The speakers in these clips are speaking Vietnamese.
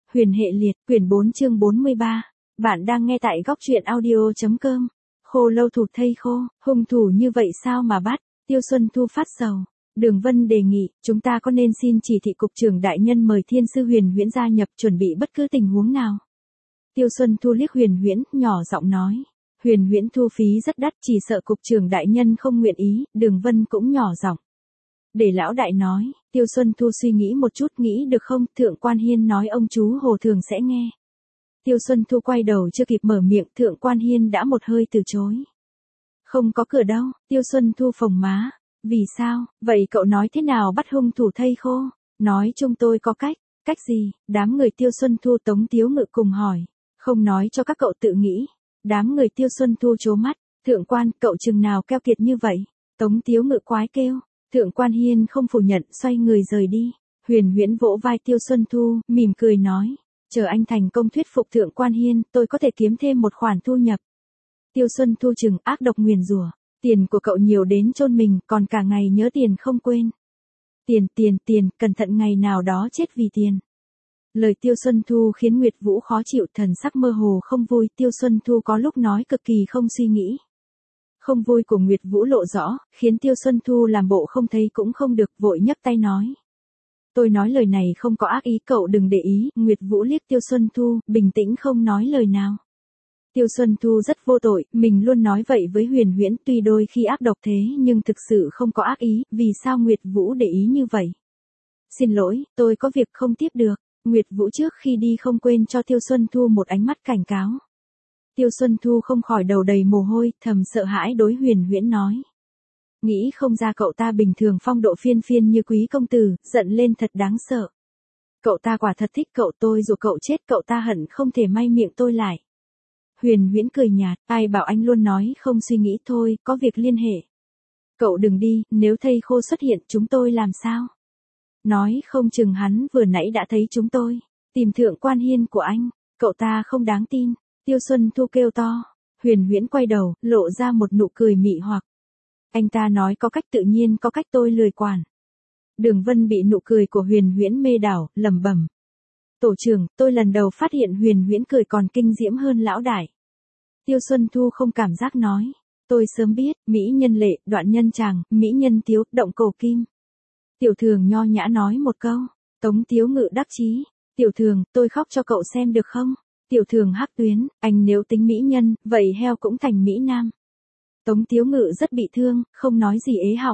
Huyền hệ liệt, quyển 4 chương 43. Bạn đang nghe tại góc truyện audio.com. Khô lâu thụt thây khô, hung thủ như vậy sao mà bắt? Tiêu Xuân Thu phát sầu. Đường Vân đề nghị, chúng ta có nên xin chỉ thị cục trưởng đại nhân mời Thiên sư Huyền Huyễn gia nhập chuẩn bị bất cứ tình huống nào? Tiêu Xuân Thu liếc Huyền Huyễn, nhỏ giọng nói. Huyền Huyễn thu phí rất đắt, chỉ sợ cục trưởng đại nhân không nguyện ý. Đường Vân cũng nhỏ giọng. Để lão đại nói, Tiêu Xuân Thu suy nghĩ một chút, nghĩ được không, Thượng Quan Hiên nói ông chú Hồ thường sẽ nghe. Tiêu Xuân Thu quay đầu chưa kịp mở miệng, Thượng Quan Hiên đã một hơi từ chối. Không có cửa đâu, Tiêu Xuân Thu phồng má. Vì sao, vậy cậu nói thế nào bắt hung thủ thây khô? Nói chung tôi có cách. Cách gì? Đám người Tiêu Xuân Thu Tống Tiếu Ngự cùng hỏi. Không nói cho các cậu tự nghĩ. Đám người Tiêu Xuân Thu trố mắt. Thượng Quan, cậu chừng nào keo kiệt như vậy? Tống Tiếu Ngự quái kêu. Thượng Quan Hiên không phủ nhận, xoay người rời đi. Huyền Huyễn vỗ vai Tiêu Xuân Thu, mỉm cười nói. Chờ anh thành công thuyết phục Thượng Quan Hiên, tôi có thể kiếm thêm một khoản thu nhập. Tiêu Xuân Thu chừng ác độc nguyền rủa. Tiền của cậu nhiều đến chôn mình, còn cả ngày nhớ tiền không quên. Tiền, cẩn thận ngày nào đó chết vì tiền. Lời Tiêu Xuân Thu khiến Nguyệt Vũ khó chịu, thần sắc mơ hồ không vui. Tiêu Xuân Thu có lúc nói cực kỳ không suy nghĩ. Không vui của Nguyệt Vũ lộ rõ, khiến Tiêu Xuân Thu làm bộ không thấy cũng không được, vội nhấc tay nói. Tôi nói lời này không có ác ý, cậu đừng để ý. Nguyệt Vũ liếc Tiêu Xuân Thu, bình tĩnh không nói lời nào. Tiêu Xuân Thu rất vô tội, mình luôn nói vậy với Huyền Huyễn, tuy đôi khi ác độc thế nhưng thực sự không có ác ý, vì sao Nguyệt Vũ để ý như vậy? Xin lỗi, tôi có việc không tiếp được. Nguyệt Vũ trước khi đi không quên cho Tiêu Xuân Thu một ánh mắt cảnh cáo. Tiêu Xuân Thu không khỏi đầu đầy mồ hôi, thầm sợ hãi đối Huyền Huyễn nói. Nghĩ không ra cậu ta bình thường phong độ phiên phiên như quý công tử, giận lên thật đáng sợ. Cậu ta quả thật thích cậu, tôi dù cậu chết cậu ta hận không thể may miệng tôi lại. Huyền Huyễn cười nhạt, ai bảo anh luôn nói không suy nghĩ thôi, có việc liên hệ. Cậu đừng đi, nếu thây khô xuất hiện chúng tôi làm sao? Nói không chừng hắn vừa nãy đã thấy chúng tôi. Tìm Thượng Quan Hiên của anh, cậu ta không đáng tin. Tiêu Xuân Thu kêu to. Huyền Huyễn quay đầu, lộ ra một nụ cười mị hoặc. Anh ta nói có cách tự nhiên có cách, tôi lười quản. Đường Vân bị nụ cười của Huyền Huyễn mê đảo, lẩm bẩm. Tổ trưởng, tôi lần đầu phát hiện Huyền Huyễn cười còn kinh diễm hơn lão đại. Tiêu Xuân Thu không cảm giác nói. Tôi sớm biết, mỹ nhân lệ, đoạn nhân chàng, mỹ nhân tiếu, động cổ kim. Tiểu Thường nho nhã nói một câu. Tống Tiếu Ngự đắc chí. Tiểu Thường, tôi khóc cho cậu xem được không? Tiểu Thường hắc tuyến, anh nếu tính mỹ nhân, vậy heo cũng thành mỹ nam. Tống Tiếu Ngự rất bị thương, không nói gì ế họng.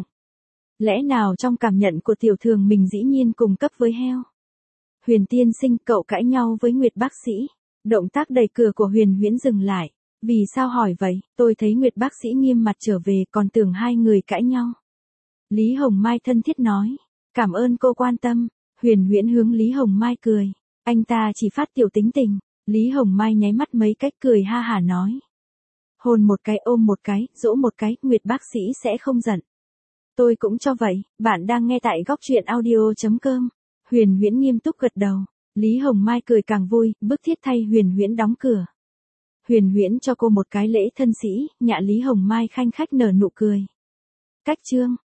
Lẽ nào trong cảm nhận của Tiểu Thường mình dĩ nhiên cùng cấp với heo? Huyền tiên sinh, cậu cãi nhau với Nguyệt bác sĩ. Động tác đẩy cửa của Huyền Huyễn dừng lại. Vì sao hỏi vậy? Tôi thấy Nguyệt bác sĩ nghiêm mặt trở về, còn tưởng hai người cãi nhau. Lý Hồng Mai thân thiết nói. Cảm ơn cô quan tâm. Huyền Huyễn hướng Lý Hồng Mai cười. Anh ta chỉ phát tiểu tính tình. Lý Hồng Mai nháy mắt mấy cách cười ha hả nói. Hôn một cái, ôm một cái, dỗ một cái, Nguyệt bác sĩ sẽ không giận. Tôi cũng cho vậy. Bạn đang nghe tại góc truyện audio.com. Huyền Huyễn nghiêm túc gật đầu. Lý Hồng Mai cười càng vui, bức thiết thay Huyền Huyễn đóng cửa. Huyền Huyễn cho cô một cái lễ thân sĩ, nhạ Lý Hồng Mai khanh khách nở nụ cười. Cách chương.